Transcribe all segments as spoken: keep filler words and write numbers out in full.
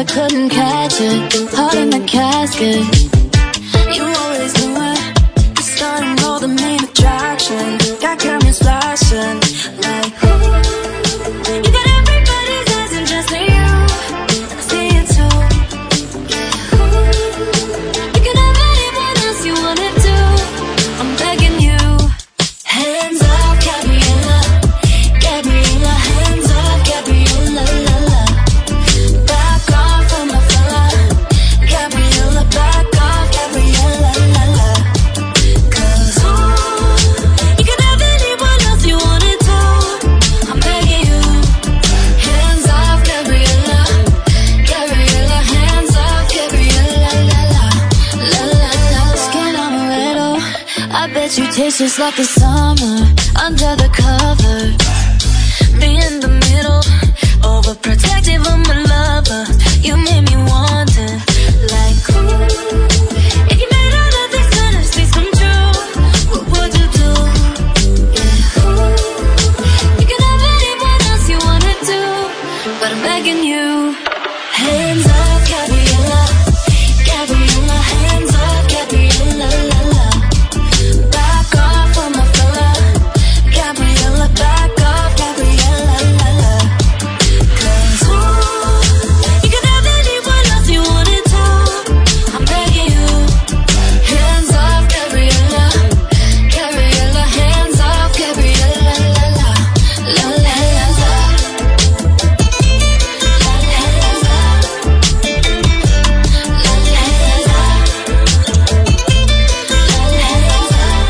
I couldn't catch it. Heart in the casket. You always knew it. The sun and all the main attraction. Got cameras flashing like ooh. You got everybody's eyes and just me you. I see it too. Yeah, ooh. You can have anyone else you wanna do. I'm begging you. Hands off, Gabriella. Gabriella, hands off, Gabriella, la la. Back off from my fella. Gabriella, back off, Gabriella, la la. Cause ooh, you can have anyone else you wanna do. I'm begging you. Hands off, Gabriella. Gabriella, hands off, Gabriella, la la. La la la. Skin on a riddle. I bet you taste just like the summer under the cover. Me in the middle, overprotective of my lover. You made me wonder, like ooh, if you made all of these fantasies come true, what would you do? Yeah, ooh, you can have anyone else you wanna do, but I'm begging you. Hands off, Gabriella. Gabriella, hands off, Gabriella, la la. Back off from my fella. Gabriella, back off, Gabriella, la la. Cause ooh, you can have anyone else you wanna do. I'm begging you. Hands off, Gabriella. Gabriella, hands off, Gabriella, la la. La la, hands off. La la, hands off. La la, hands off. La la, hands off.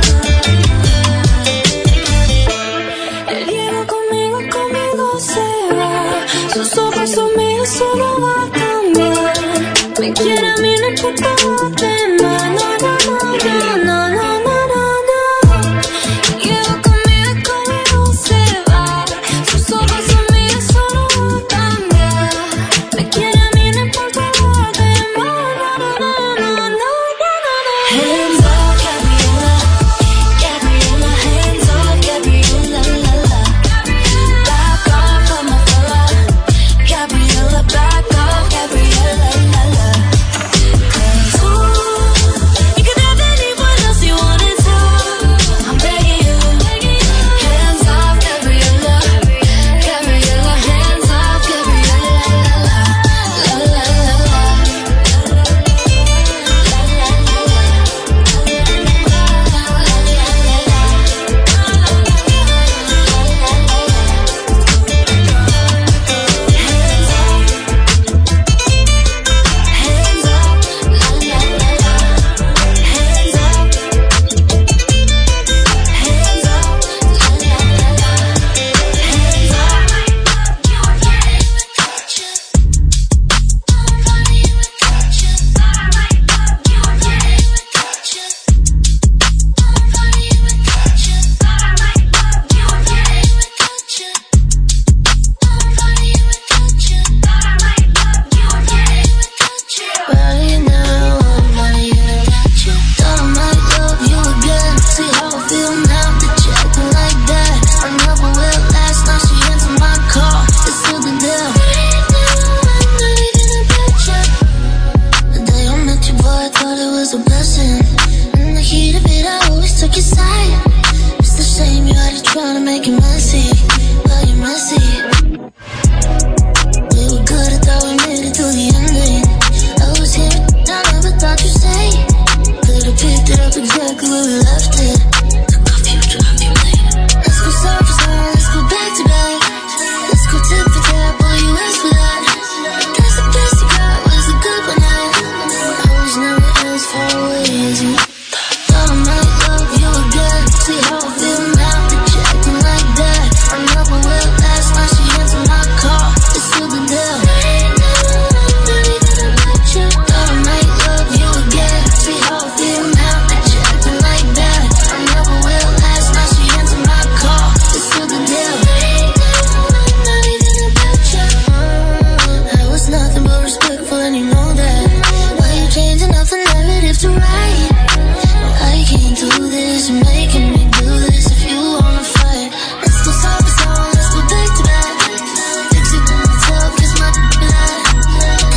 El hielo conmigo, conmigo se va. Sus ojos son míos, solo va a cambiar. Me quiere a mí, no importa lo demás. No, no, no, no, no, no, no, no. El hielo conmigo, conmigo se va. Sus ojos son míos, solo va a cambiar. Me quiere a mí, no importa lo demás. No, no, no, no, no, no, no. Hands off, Gabriella. Gabriella, hands off, Gabriella, la la. Back off from my fella. Gabriella, back off, Gabriella, la la. Cause ooh, you can have anyone else you wanna do. I'm begging you. Hands off, Gabriella. Gabriella, hands off, Gabriella, la la. La la la la. La la la la. Right now, I'm not even at you. Thought I might love you again. See how I feel now that you're acting like that. I never will last. Now she answered my call. It's still the deal. Right now, I'm not even at you. The day I met you, boy, I thought it was a blessing. In the heat of it, I always took your side. It's the shame you had to try to make it messy. Well, you're messy. We were good, I thought we made it through the ending. I was here, I never thought you'd say. Could've picked it up exactly where we left it. Took off you, dropped you later. Let's go side for side, let's go back to back. Let's go tip for tap, boy, you asked for that. Guess the best you got was a good one night. I was never as far away as you. Thought I might love you again. See how I feel now that you're acting like that. I never will last, now she answered my call. It's still the deal. Right now, I'm not even about you. Thought I might love you again. See how I feel now that you're acting like that. I never will last, now she answered my call. It's still the deal. Right now, I'm not even about you. I was nothing but respectful and you know that. Why you changing up the narrative to right? I can't do this, you're making me do this. If you wanna fight, let's go side by side, let's go back to back. Fix it to myself, it's my bad.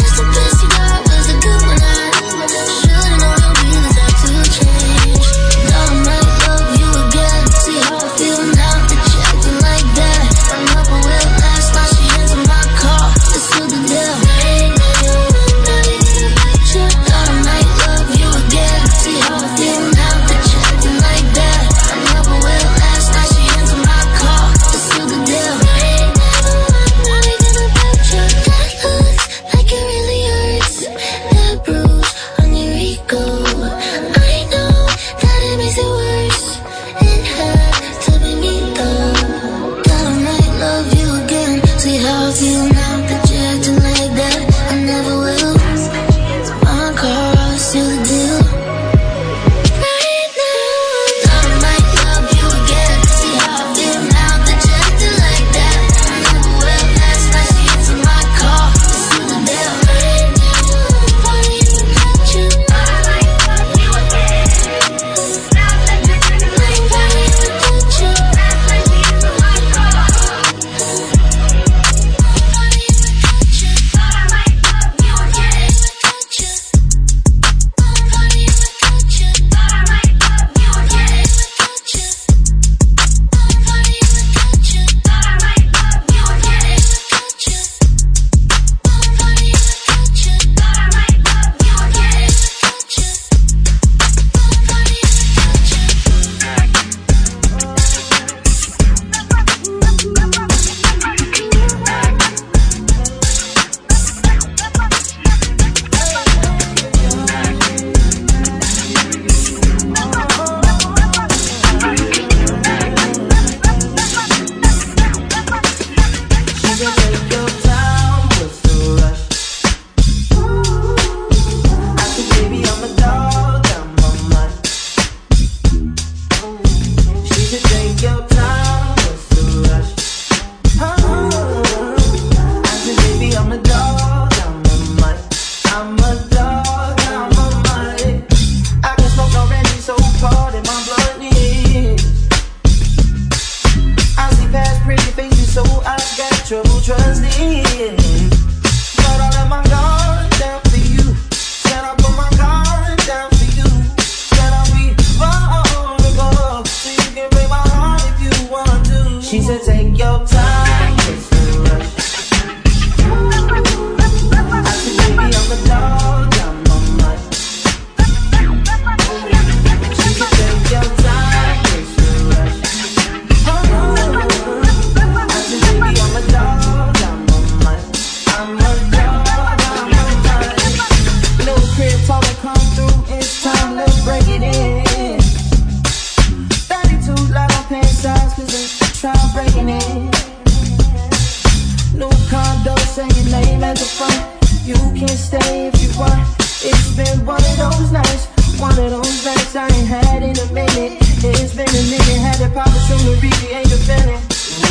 vibes I ain't had in a minute. It's been a minute, had the power soon to recreate the feeling.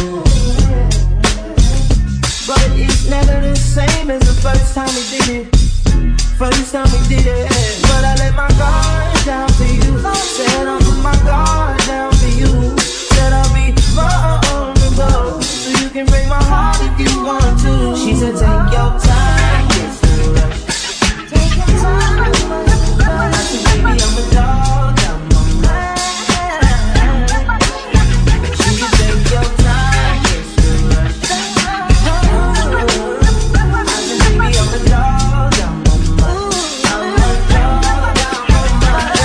But it's never the same as the first time we did it. First time we did it. But I let my guard down for you. Said I'll put my guard down for you. Said I'll be vulnerable, so you can break my heart if you want to. She said take your time, it's no rush. Take your time, I said baby I'm a dog, I'm a man. She said take your time, it's no rush. I said baby I'm a dog, I'm a man. I'm a dog, I'm a man.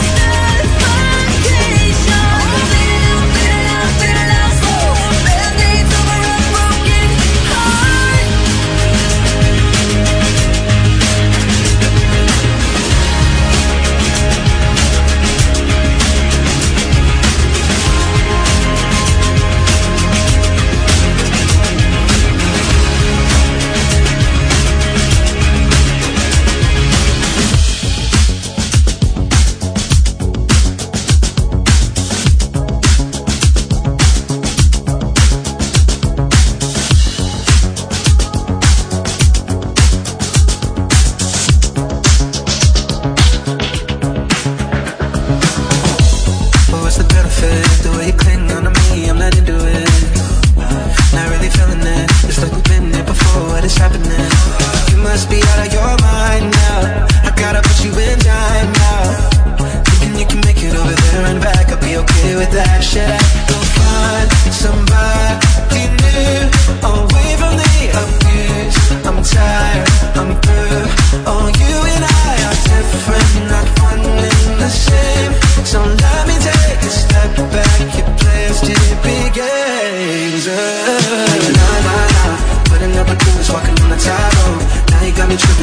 Band-Aids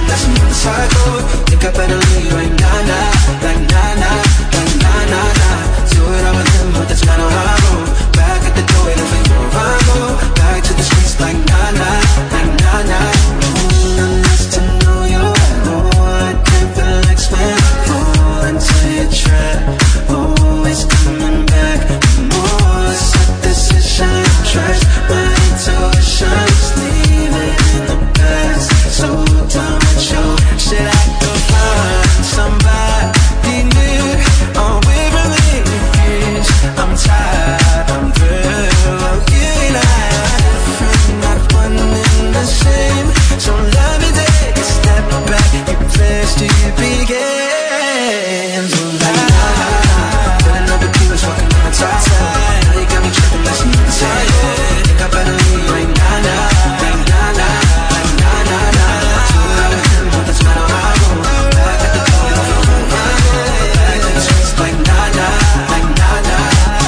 tripping, that's another cycle. Think I better leave like nah nah, like nah nah, like nah nah nah. Do it all with him, but that's not how I roll. Back at the door, waiting for your arrival. Back to the streets like nah nah, like nah nah. Mm, I'm nice to know you. Oh, I can't relax when I fall into your trap. Always coming back for more. It's like decision, trash my intuition's leaving in the past. So done with you. Should I go find somebody new? Or Waverly Hills? I'm tired, I'm through. You and I are different, not one and the same. So let me take a step back. You place to begin. So like nah, nah, putting up with people walking on the top side. Now you got me tripping, that's not the side. Think I better leave like nah nah, like nah nah, like nah nah nah. Do it all with him, but that's not how I roll. Back at the door, don't feel right. Back to the streets like nah nah, like nah nah.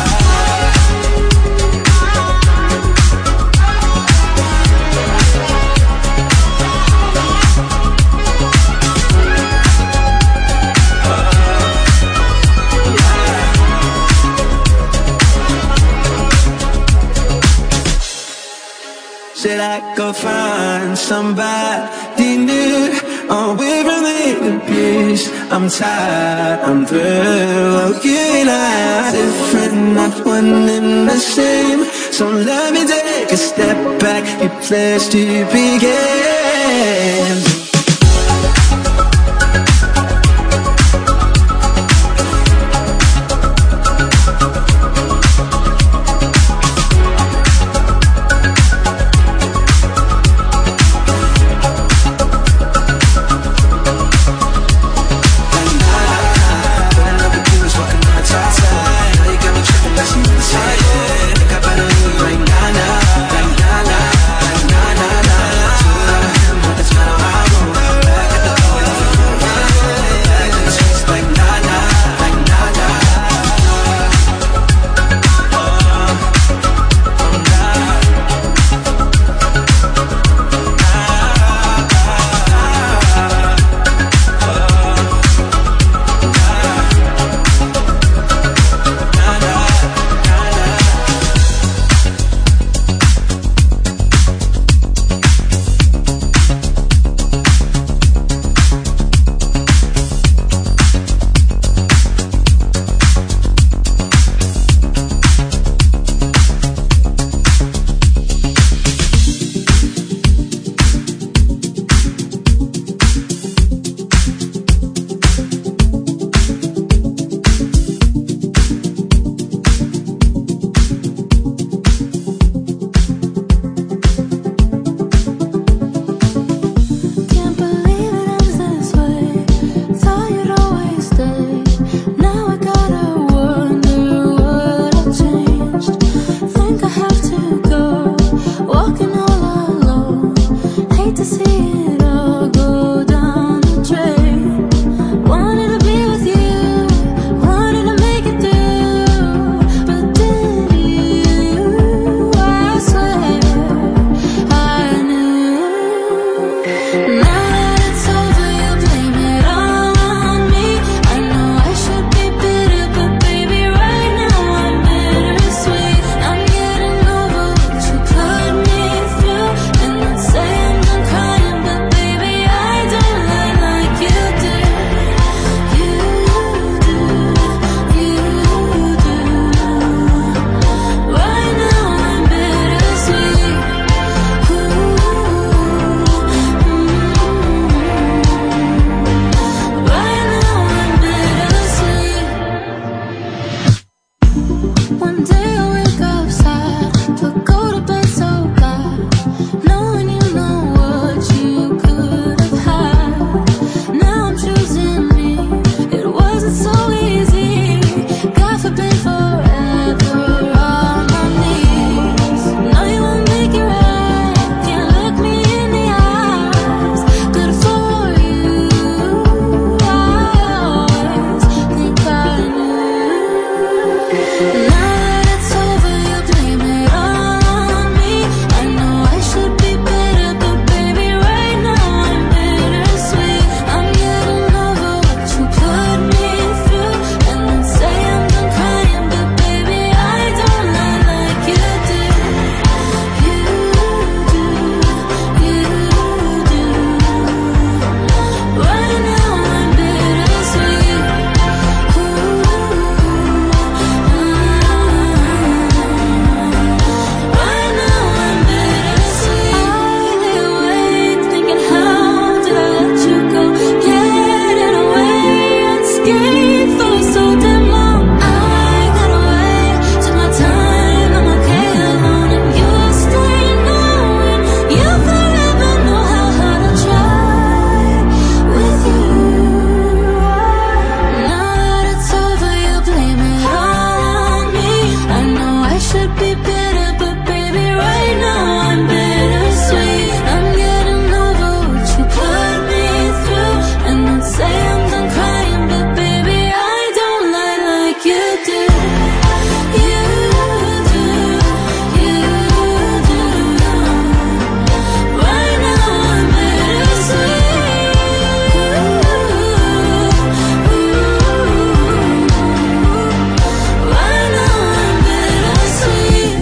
Should I go find somebody new? Or Waverly Beach? I'm tired, I'm through. You and I are different, not one and the same. So let me take a step back, you place to begin. Think I better leave like nah nah, like nah nah nah. Do it all with him, but that's not how I escape for so damn long. I gotta wait till my time, I'm okay alone, and you'll stay knowing you forever know how hard I try with you. Now that it's over, you blame it all on me. I know I should be better, but baby, right now I'm bittersweet. I'm getting over what you put me through, and I'd say I'm done crying, but baby, I don't lie like you do. You do, you do. Right now I'm bittersweet. Right now I'm bittersweet.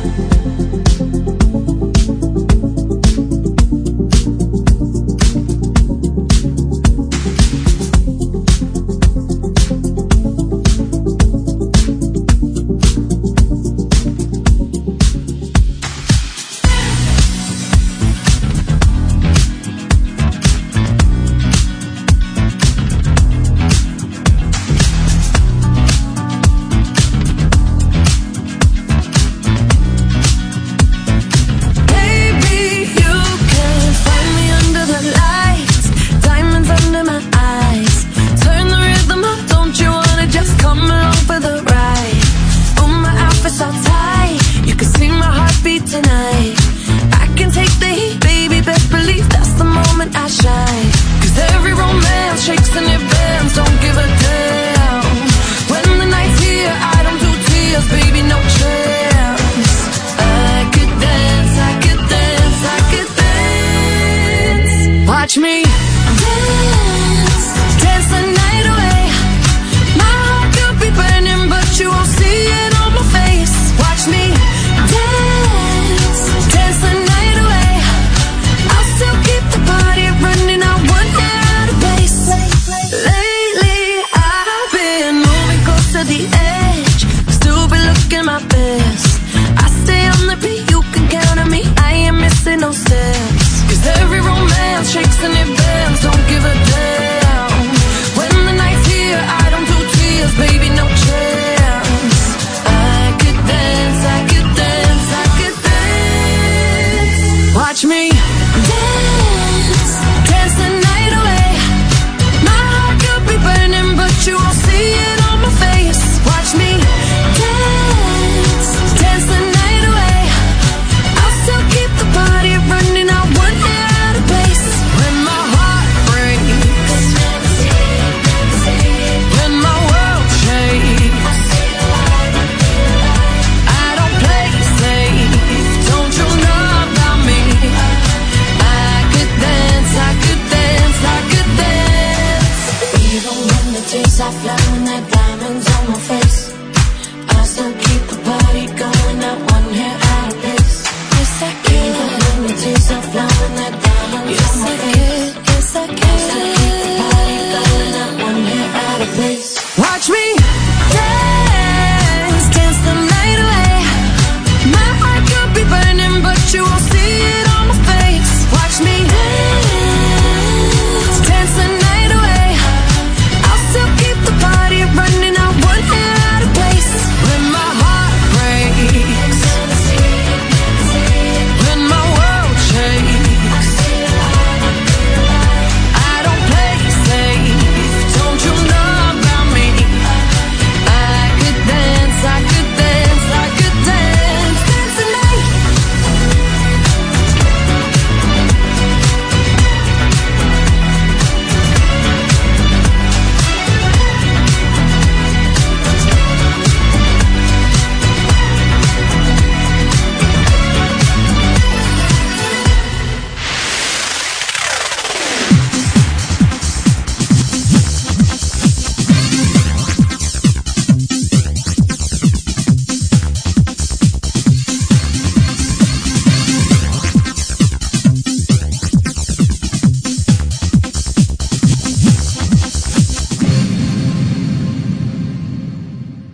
Baby, you can find me under the lights, diamonds under my eyes. Turn the rhythm up, don't you wanna just come along for the ride? Oh, my outfit's all tight, you can see my heartbeat tonight. I can take the heat, baby, best believe that's the moment I shine. Cause every romance shakes and it bends, don't give a damn. When the night's here, I don't do tears, baby, no chance. I could dance, I could dance, I could dance. Watch me dance, dance the night away. My heart could be burning, but you won't see it on my face. Watch me dance, dance the night away. I'll still keep the party running, I want it out of place. Lately I've been moving close to the edge, still be looking my best. I stay on the beat, you can count on me, I ain't missing no steps. Cause every romance shakes and it bends, don't give a damn. When the night's here, I don't do tears, baby, no chance. I could dance, I could dance, I could dance. Watch me dance, dance the night away. My heart could be burning, but you won't see it on my face. Watch me dance, dance the night away. I'll still keep the party running, I want it out of place. When my heart breaks, when my world shakes, I don't play safe, don't you know about me? I could dance, I could dance, I could dance. Even when the tears are flowing, that diamonds on my face, I still keep the party going, not one hair out of place. Yes, I can. Even when the tears are flowing, that diamonds on my face, yes, I can. I still keep the party going, not one hair out of place. Watch me